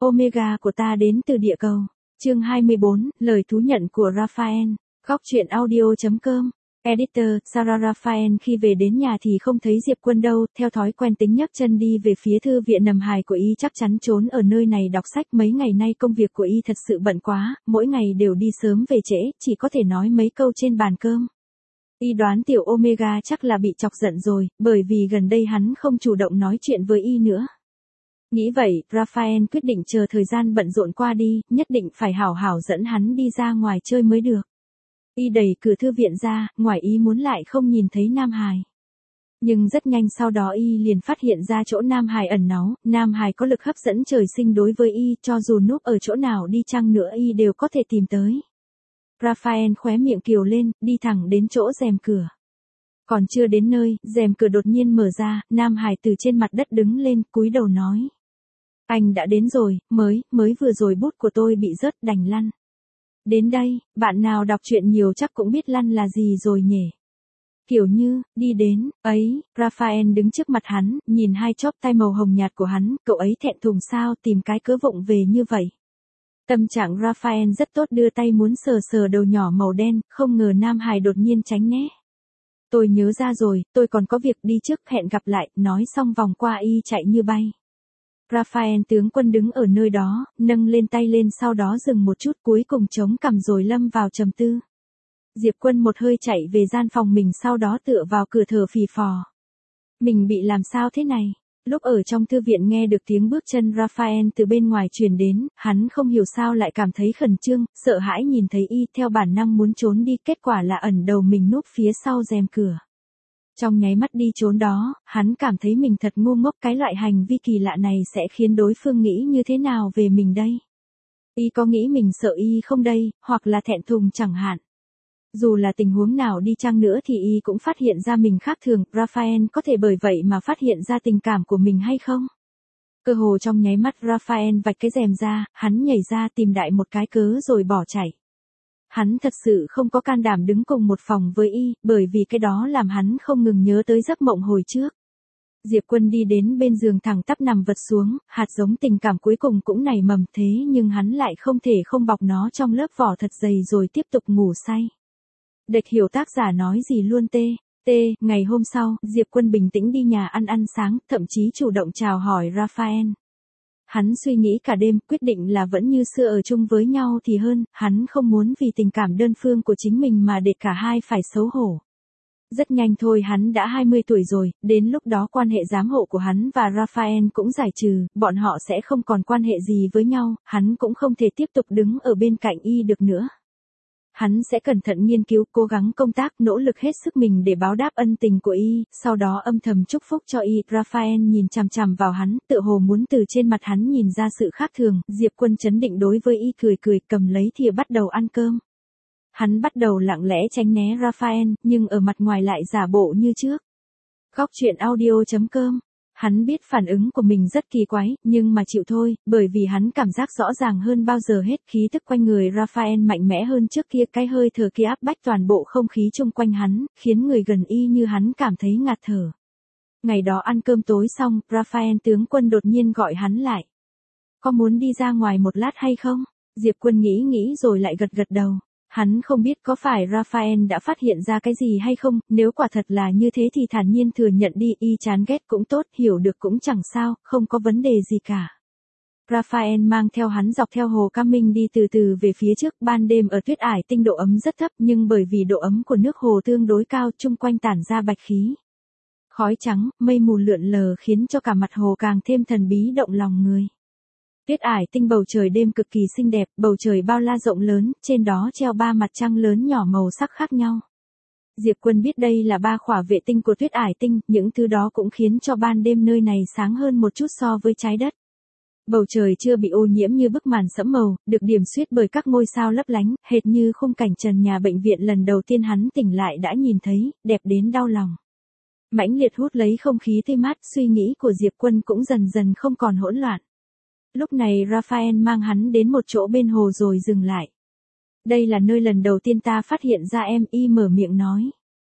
Omega của ta đến từ địa cầu. Chương 24, lời thú nhận của Raphael. Góc truyện audio.com. Editor, Sarah Raphael khi về đến nhà thì không thấy Diệp Quân đâu, theo thói quen tính nhấc chân đi về phía thư viện nằm hài của y, chắc chắn trốn ở nơi này đọc sách. Mấy ngày nay công việc của y thật sự bận quá, mỗi ngày đều đi sớm về trễ, chỉ có thể nói mấy câu trên bàn cơm. Y đoán tiểu Omega chắc là bị chọc giận rồi, bởi vì gần đây hắn không chủ động nói chuyện với y nữa. Nghĩ vậy, Raphael quyết định chờ thời gian bận rộn qua đi, nhất định phải hảo hảo dẫn hắn đi ra ngoài chơi mới được. Y đẩy cửa thư viện ra, ngoài ý muốn lại không nhìn thấy Nam Hải. Nhưng rất nhanh sau đó y liền phát hiện ra chỗ Nam Hải ẩn náu, Nam Hải có lực hấp dẫn trời sinh đối với y, cho dù núp ở chỗ nào đi chăng nữa y đều có thể tìm tới. Raphael khóe miệng kiều lên, đi thẳng đến chỗ rèm cửa. Còn chưa đến nơi, rèm cửa đột nhiên mở ra, Nam Hải từ trên mặt đất đứng lên, cúi đầu nói. Anh đã đến rồi, mới vừa rồi bút của tôi bị rớt đành lăn. Đến đây, bạn nào đọc truyện nhiều chắc cũng biết lăn là gì rồi nhỉ. Kiểu như, đi đến, ấy, Raphael đứng trước mặt hắn, nhìn hai chóp tai màu hồng nhạt của hắn, cậu ấy thẹn thùng sao tìm cái cớ vụng về như vậy. Tâm trạng Raphael rất tốt, đưa tay muốn sờ sờ đầu nhỏ màu đen, không ngờ Nam Hải đột nhiên tránh né. Tôi nhớ ra rồi, tôi còn có việc đi trước, hẹn gặp lại, nói xong vòng qua y chạy như bay. Raphael tướng quân đứng ở nơi đó, nâng lên tay lên sau đó dừng một chút cuối cùng chống cằm rồi lâm vào trầm tư. Diệp Quân một hơi chạy về gian phòng mình sau đó tựa vào cửa thở phì phò. Mình bị làm sao thế này? Lúc ở trong thư viện nghe được tiếng bước chân Raphael từ bên ngoài truyền đến, hắn không hiểu sao lại cảm thấy khẩn trương, sợ hãi nhìn thấy y, theo bản năng muốn trốn đi, kết quả là ẩn đầu mình núp phía sau rèm cửa. Trong nháy mắt đi trốn đó, hắn cảm thấy mình thật ngu ngốc, cái loại hành vi kỳ lạ này sẽ khiến đối phương nghĩ như thế nào về mình đây? Y có nghĩ mình sợ y không đây, hoặc là thẹn thùng chẳng hạn. Dù là tình huống nào đi chăng nữa thì y cũng phát hiện ra mình khác thường, Raphael có thể bởi vậy mà phát hiện ra tình cảm của mình hay không? Cơ hồ trong nháy mắt Raphael vạch cái rèm ra, hắn nhảy ra tìm đại một cái cớ rồi bỏ chạy. Hắn thật sự không có can đảm đứng cùng một phòng với y, bởi vì cái đó làm hắn không ngừng nhớ tới giấc mộng hồi trước. Diệp Quân đi đến bên giường thẳng tắp nằm vật xuống, hạt giống tình cảm cuối cùng cũng nảy mầm, thế nhưng hắn lại không thể không bọc nó trong lớp vỏ thật dày rồi tiếp tục ngủ say. Địch hiểu tác giả nói gì luôn ngày hôm sau, Diệp Quân bình tĩnh đi nhà ăn sáng, thậm chí chủ động chào hỏi Raphael. Hắn suy nghĩ cả đêm, quyết định là vẫn như xưa ở chung với nhau thì hơn, hắn không muốn vì tình cảm đơn phương của chính mình mà để cả hai phải xấu hổ. Rất nhanh thôi hắn đã 20 tuổi rồi, đến lúc đó quan hệ giám hộ của hắn và Raphael cũng giải trừ, bọn họ sẽ không còn quan hệ gì với nhau, hắn cũng không thể tiếp tục đứng ở bên cạnh y được nữa. Hắn sẽ cẩn thận nghiên cứu, cố gắng công tác, nỗ lực hết sức mình để báo đáp ân tình của y, sau đó âm thầm chúc phúc cho y. Raphael nhìn chằm chằm vào hắn, tựa hồ muốn từ trên mặt hắn nhìn ra sự khác thường. Diệp Quân trấn định đối với y cười cầm lấy thìa bắt đầu ăn cơm. Hắn bắt đầu lặng lẽ tránh né Raphael, nhưng ở mặt ngoài lại giả bộ như trước. Góc truyện audio.com. Hắn biết phản ứng của mình rất kỳ quái, nhưng mà chịu thôi, bởi vì hắn cảm giác rõ ràng hơn bao giờ hết, khí tức quanh người Raphael mạnh mẽ hơn trước kia, cái hơi thở kia áp bách toàn bộ không khí chung quanh hắn, khiến người gần y như hắn cảm thấy ngạt thở. Ngày đó ăn cơm tối xong, Raphael tướng quân đột nhiên gọi hắn lại. Có muốn đi ra ngoài một lát hay không? Diệp Quân nghĩ rồi lại gật đầu. Hắn không biết có phải Raphael đã phát hiện ra cái gì hay không, nếu quả thật là như thế thì thản nhiên thừa nhận đi, y chán ghét cũng tốt, hiểu được cũng chẳng sao, không có vấn đề gì cả. Raphael mang theo hắn dọc theo hồ Cam Minh đi từ từ về phía trước, ban đêm ở Tuyết Ải Tinh độ ấm rất thấp nhưng bởi vì độ ấm của nước hồ tương đối cao, chung quanh tản ra bạch khí. Khói trắng, mây mù lượn lờ khiến cho cả mặt hồ càng thêm thần bí động lòng người. Tuyết Ải Tinh bầu trời đêm cực kỳ xinh đẹp, bầu trời bao la rộng lớn, trên đó treo 3 mặt trăng lớn nhỏ màu sắc khác nhau. Diệp Quân biết đây là 3 khỏa vệ tinh của Tuyết Ải Tinh, những thứ đó cũng khiến cho ban đêm nơi này sáng hơn một chút so với trái đất. Bầu trời chưa bị ô nhiễm như bức màn sẫm màu, được điểm xuyết bởi các ngôi sao lấp lánh, hệt như khung cảnh trần nhà bệnh viện lần đầu tiên hắn tỉnh lại đã nhìn thấy, đẹp đến đau lòng. Mãnh liệt hút lấy không khí tươi mát, suy nghĩ của Diệp Quân cũng dần dần không còn hỗn loạn. Lúc này Raphael mang hắn đến một chỗ bên hồ rồi dừng lại. Đây là nơi lần đầu tiên ta phát hiện ra em, y mở miệng nói.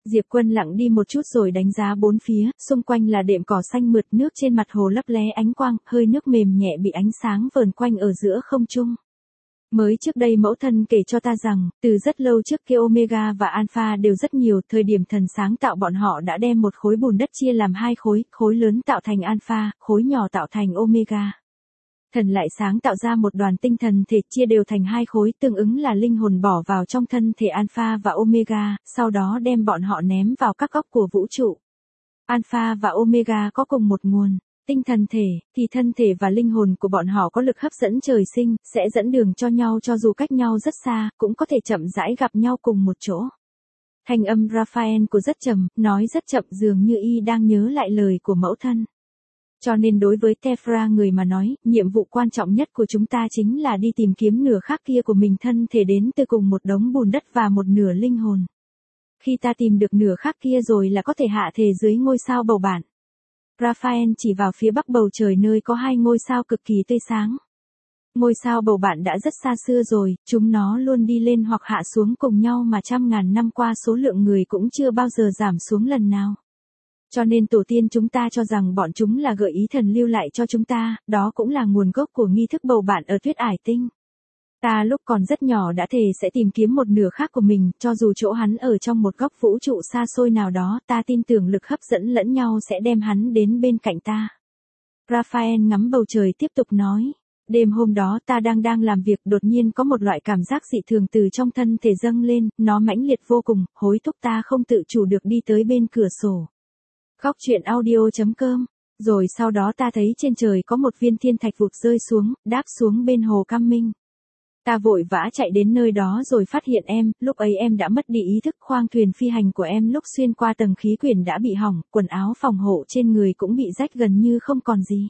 Diệp Quân lặng đi một chút rồi đánh giá bốn phía, xung quanh là đệm cỏ xanh mượt, nước trên mặt hồ lấp lé ánh quang, hơi nước mềm nhẹ bị ánh sáng vờn quanh ở giữa không trung. Mới trước đây mẫu thân kể cho ta rằng, từ rất lâu trước kia Omega và Alpha đều rất nhiều, thời điểm thần sáng tạo bọn họ đã đem một khối bùn đất chia làm hai khối, khối lớn tạo thành Alpha, khối nhỏ tạo thành Omega. Thần lại sáng tạo ra một đoàn tinh thần thể chia đều thành hai khối, tương ứng là linh hồn bỏ vào trong thân thể Alpha và Omega, sau đó đem bọn họ ném vào các góc của vũ trụ. Alpha và Omega có cùng một nguồn tinh thần thể, thì thân thể và linh hồn của bọn họ có lực hấp dẫn trời sinh, sẽ dẫn đường cho nhau cho dù cách nhau rất xa, cũng có thể chậm rãi gặp nhau cùng một chỗ. Thanh âm Raphael của rất trầm, nói rất chậm dường như y đang nhớ lại lời của mẫu thân. Cho nên đối với Tephra người mà nói, nhiệm vụ quan trọng nhất của chúng ta chính là đi tìm kiếm nửa khác kia của mình, thân thể đến từ cùng một đống bùn đất và một nửa linh hồn. Khi ta tìm được nửa khác kia rồi là có thể hạ thể dưới ngôi sao bầu bạn. Raphael chỉ vào phía bắc bầu trời nơi có hai ngôi sao cực kỳ tươi sáng. Ngôi sao bầu bạn đã rất xa xưa rồi, chúng nó luôn đi lên hoặc hạ xuống cùng nhau mà trăm ngàn năm qua số lượng người cũng chưa bao giờ giảm xuống lần nào. Cho nên tổ tiên chúng ta cho rằng bọn chúng là gợi ý thần lưu lại cho chúng ta, đó cũng là nguồn gốc của nghi thức bầu bạn ở Tuyết Ải Tinh. Ta lúc còn rất nhỏ đã thề sẽ tìm kiếm một nửa khác của mình, cho dù chỗ hắn ở trong một góc vũ trụ xa xôi nào đó, ta tin tưởng lực hấp dẫn lẫn nhau sẽ đem hắn đến bên cạnh ta. Raphael ngắm bầu trời tiếp tục nói. Đêm hôm đó ta đang làm việc, đột nhiên có một loại cảm giác dị thường từ trong thân thể dâng lên, nó mãnh liệt vô cùng, hối thúc ta không tự chủ được đi tới bên cửa sổ. Góc truyện audio.com. Rồi sau đó ta thấy trên trời có một viên thiên thạch vụt rơi xuống, đáp xuống bên hồ Cam Minh. Ta vội vã chạy đến nơi đó rồi phát hiện em, lúc ấy em đã mất đi ý thức, khoang thuyền phi hành của em lúc xuyên qua tầng khí quyển đã bị hỏng, quần áo phòng hộ trên người cũng bị rách gần như không còn gì.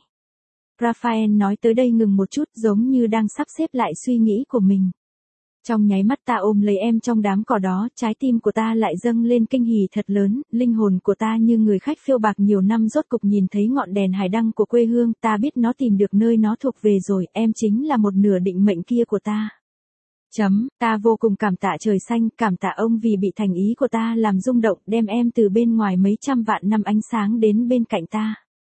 Raphael nói tới đây ngừng một chút, giống như đang sắp xếp lại suy nghĩ của mình. Trong nháy mắt ta ôm lấy em trong đám cỏ đó, trái tim của ta lại dâng lên kinh hỉ thật lớn, linh hồn của ta như người khách phiêu bạc nhiều năm rốt cục nhìn thấy ngọn đèn hải đăng của quê hương, ta biết nó tìm được nơi nó thuộc về rồi, em chính là một nửa định mệnh kia của ta. Ta vô cùng cảm tạ trời xanh, cảm tạ ông vì bị thành ý của ta làm rung động, đem em từ bên ngoài mấy trăm vạn năm ánh sáng đến bên cạnh ta.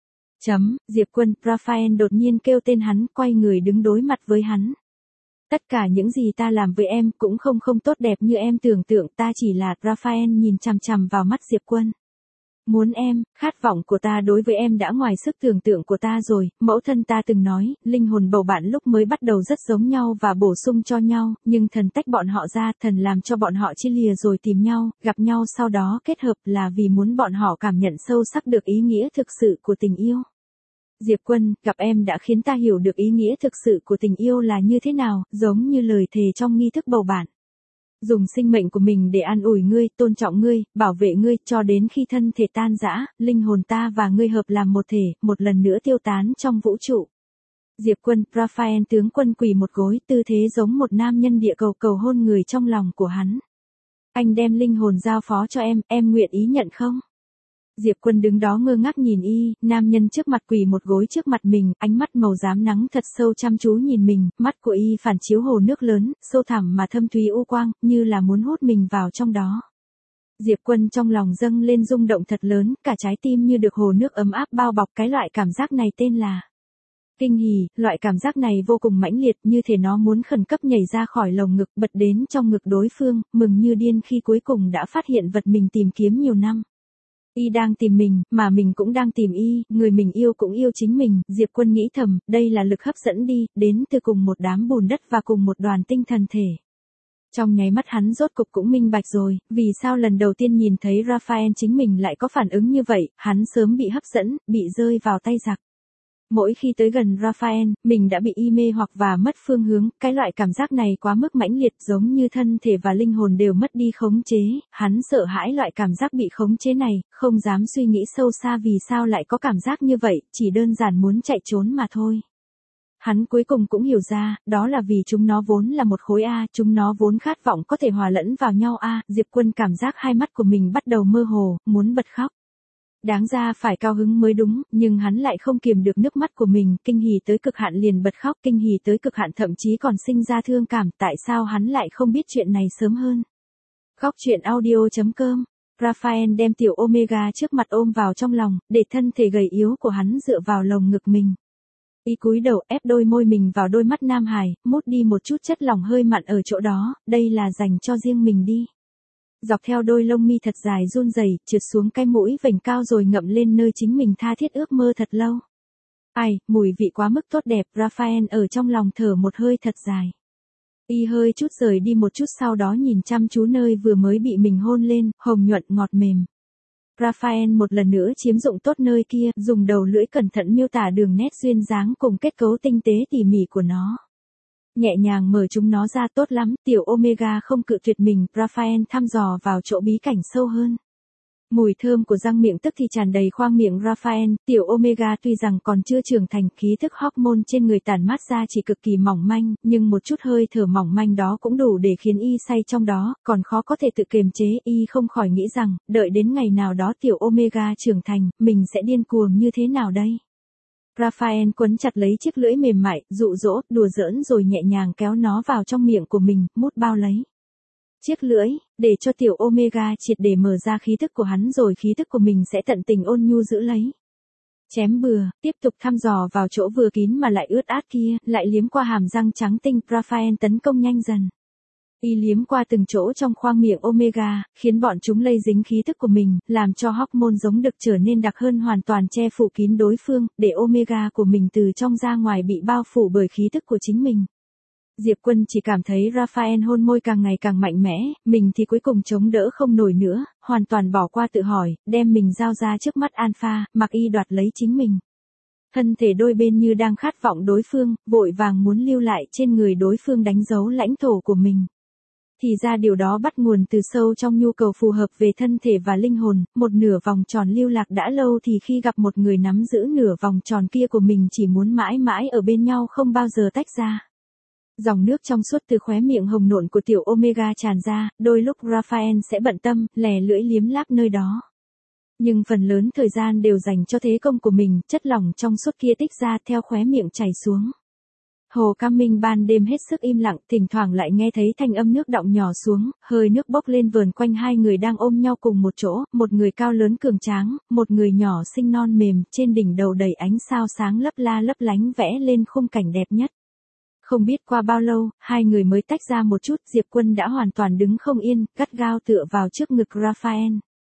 Diệp Quân, Raphael đột nhiên kêu tên hắn, quay người đứng đối mặt với hắn. Tất cả những gì ta làm với em cũng không tốt đẹp như em tưởng tượng, ta chỉ là, Raphael nhìn chằm chằm vào mắt Diệp Quân. Muốn em, khát vọng của ta đối với em đã ngoài sức tưởng tượng của ta rồi, mẫu thân ta từng nói, linh hồn bầu bạn lúc mới bắt đầu rất giống nhau và bổ sung cho nhau, nhưng thần tách bọn họ ra, thần làm cho bọn họ chia lìa rồi tìm nhau, gặp nhau sau đó kết hợp là vì muốn bọn họ cảm nhận sâu sắc được ý nghĩa thực sự của tình yêu. Diệp Quân, gặp em đã khiến ta hiểu được ý nghĩa thực sự của tình yêu là như thế nào, giống như lời thề trong nghi thức bầu bạn. Dùng sinh mệnh của mình để an ủi ngươi, tôn trọng ngươi, bảo vệ ngươi, cho đến khi thân thể tan rã, linh hồn ta và ngươi hợp làm một thể, một lần nữa tiêu tán trong vũ trụ. Diệp Quân, Raphael tướng quân quỳ một gối, tư thế giống một nam nhân địa cầu cầu hôn người trong lòng của hắn. Anh đem linh hồn giao phó cho em nguyện ý nhận không? Diệp Quân đứng đó ngơ ngác nhìn y, nam nhân trước mặt quỳ một gối trước mặt mình, ánh mắt màu xám nắng thật sâu chăm chú nhìn mình, mắt của y phản chiếu hồ nước lớn, sâu thẳm mà thâm thúy u quang, như là muốn hút mình vào trong đó. Diệp Quân trong lòng dâng lên rung động thật lớn, cả trái tim như được hồ nước ấm áp bao bọc, cái loại cảm giác này tên là kinh hỉ, loại cảm giác này vô cùng mãnh liệt, như thể nó muốn khẩn cấp nhảy ra khỏi lồng ngực, bật đến trong ngực đối phương, mừng như điên khi cuối cùng đã phát hiện vật mình tìm kiếm nhiều năm. Y đang tìm mình, mà mình cũng đang tìm y, người mình yêu cũng yêu chính mình, Diệp Quân nghĩ thầm, đây là lực hấp dẫn đi, đến từ cùng một đám bùn đất và cùng một đoàn tinh thần thể. Trong nháy mắt hắn rốt cục cũng minh bạch rồi, vì sao lần đầu tiên nhìn thấy Raphael chính mình lại có phản ứng như vậy, hắn sớm bị hấp dẫn, bị rơi vào tay giặc. Mỗi khi tới gần Raphael, mình đã bị y mê hoặc và mất phương hướng, cái loại cảm giác này quá mức mãnh liệt giống như thân thể và linh hồn đều mất đi khống chế, hắn sợ hãi loại cảm giác bị khống chế này, không dám suy nghĩ sâu xa vì sao lại có cảm giác như vậy, chỉ đơn giản muốn chạy trốn mà thôi. Hắn cuối cùng cũng hiểu ra, đó là vì chúng nó vốn là một khối A, chúng nó vốn khát vọng có thể hòa lẫn vào nhau A, Diệp Quân cảm giác hai mắt của mình bắt đầu mơ hồ, muốn bật khóc. Đáng ra phải cao hứng mới đúng, nhưng hắn lại không kiềm được nước mắt của mình, kinh hỉ tới cực hạn liền bật khóc, kinh hỉ tới cực hạn thậm chí còn sinh ra thương cảm, tại sao hắn lại không biết chuyện này sớm hơn. Góc truyện audio.com Raphael đem tiểu Omega trước mặt ôm vào trong lòng, để thân thể gầy yếu của hắn dựa vào lồng ngực mình. Y cúi đầu ép đôi môi mình vào đôi mắt Nam Hải, mút đi một chút chất lỏng hơi mặn ở chỗ đó, đây là dành cho riêng mình đi. Dọc theo đôi lông mi thật dài run rẩy, trượt xuống cái mũi vành cao rồi ngậm lên nơi chính mình tha thiết ước mơ thật lâu. Ai, mùi vị quá mức tốt đẹp, Raphael ở trong lòng thở một hơi thật dài. Y hơi chút rời đi một chút sau đó nhìn chăm chú nơi vừa mới bị mình hôn lên, hồng nhuận ngọt mềm. Raphael một lần nữa chiếm dụng tốt nơi kia, dùng đầu lưỡi cẩn thận miêu tả đường nét duyên dáng cùng kết cấu tinh tế tỉ mỉ của nó. Nhẹ nhàng mở chúng nó ra tốt lắm, tiểu Omega không cự tuyệt mình, Raphael thăm dò vào chỗ bí cảnh sâu hơn. Mùi thơm của răng miệng tức thì tràn đầy khoang miệng Raphael, tiểu Omega tuy rằng còn chưa trưởng thành, khí thức hormone trên người tản mát ra chỉ cực kỳ mỏng manh, nhưng một chút hơi thở mỏng manh đó cũng đủ để khiến y say trong đó, còn khó có thể tự kiềm chế, y không khỏi nghĩ rằng, đợi đến ngày nào đó tiểu Omega trưởng thành, mình sẽ điên cuồng như thế nào đây? Raphael quấn chặt lấy chiếc lưỡi mềm mại, dụ dỗ, đùa giỡn rồi nhẹ nhàng kéo nó vào trong miệng của mình, mút bao lấy chiếc lưỡi, để cho tiểu Omega triệt để mở ra khí thức của hắn rồi khí thức của mình sẽ tận tình ôn nhu giữ lấy. Chém bừa, tiếp tục thăm dò vào chỗ vừa kín mà lại ướt át kia, lại liếm qua hàm răng trắng tinh, Raphael tấn công nhanh dần. Y liếm qua từng chỗ trong khoang miệng Omega, khiến bọn chúng lây dính khí thức của mình, làm cho hormone giống đực trở nên đặc hơn hoàn toàn che phủ kín đối phương, để Omega của mình từ trong ra ngoài bị bao phủ bởi khí thức của chính mình. Diệp Quân chỉ cảm thấy Raphael hôn môi càng ngày càng mạnh mẽ, mình thì cuối cùng chống đỡ không nổi nữa, hoàn toàn bỏ qua tự hỏi, đem mình giao ra trước mắt Alpha, mặc y đoạt lấy chính mình. Thân thể đôi bên như đang khát vọng đối phương, vội vàng muốn lưu lại trên người đối phương đánh dấu lãnh thổ của mình. Thì ra điều đó bắt nguồn từ sâu trong nhu cầu phù hợp về thân thể và linh hồn, một nửa vòng tròn lưu lạc đã lâu thì khi gặp một người nắm giữ nửa vòng tròn kia của mình chỉ muốn mãi mãi ở bên nhau không bao giờ tách ra. Dòng nước trong suốt từ khóe miệng hồng nộn của tiểu Omega tràn ra, đôi lúc Raphael sẽ bận tâm, lè lưỡi liếm láp nơi đó. Nhưng phần lớn thời gian đều dành cho thế công của mình, chất lỏng trong suốt kia tích ra theo khóe miệng chảy xuống. Hồ Cam Minh ban đêm hết sức im lặng, thỉnh thoảng lại nghe thấy thanh âm nước đọng nhỏ xuống, hơi nước bốc lên vờn quanh hai người đang ôm nhau cùng một chỗ, một người cao lớn cường tráng, một người nhỏ xinh non mềm, trên đỉnh đầu đầy ánh sao sáng lấp la lấp lánh vẽ lên khung cảnh đẹp nhất. Không biết qua bao lâu, hai người mới tách ra một chút, Diệp Quân đã hoàn toàn đứng không yên, gắt gao tựa vào trước ngực Raphael.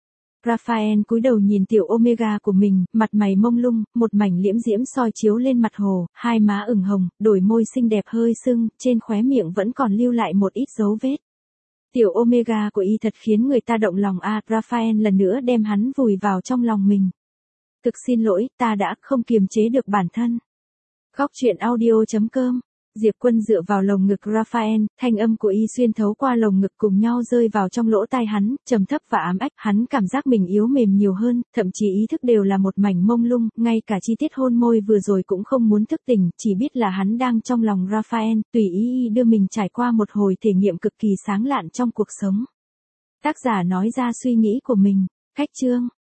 Raphael cúi đầu nhìn tiểu Omega của mình, mặt mày mông lung, một mảnh liễm diễm soi chiếu lên mặt hồ, hai má ửng hồng, đôi môi xinh đẹp hơi sưng, trên khóe miệng vẫn còn lưu lại một ít dấu vết. Tiểu Omega của y thật khiến người ta động lòng Raphael lần nữa đem hắn vùi vào trong lòng mình. Thực xin lỗi, ta đã không kiềm chế được bản thân. Góc truyện audio.com Diệp Quân dựa vào lồng ngực Raphael, thanh âm của y xuyên thấu qua lồng ngực cùng nhau rơi vào trong lỗ tai hắn, trầm thấp và ám ách, hắn cảm giác mình yếu mềm nhiều hơn, thậm chí ý thức đều là một mảnh mông lung, ngay cả chi tiết hôn môi vừa rồi cũng không muốn thức tỉnh, chỉ biết là hắn đang trong lòng Raphael, tùy ý đưa mình trải qua một hồi thể nghiệm cực kỳ sáng lạn trong cuộc sống. Tác giả nói ra suy nghĩ của mình, khách chương.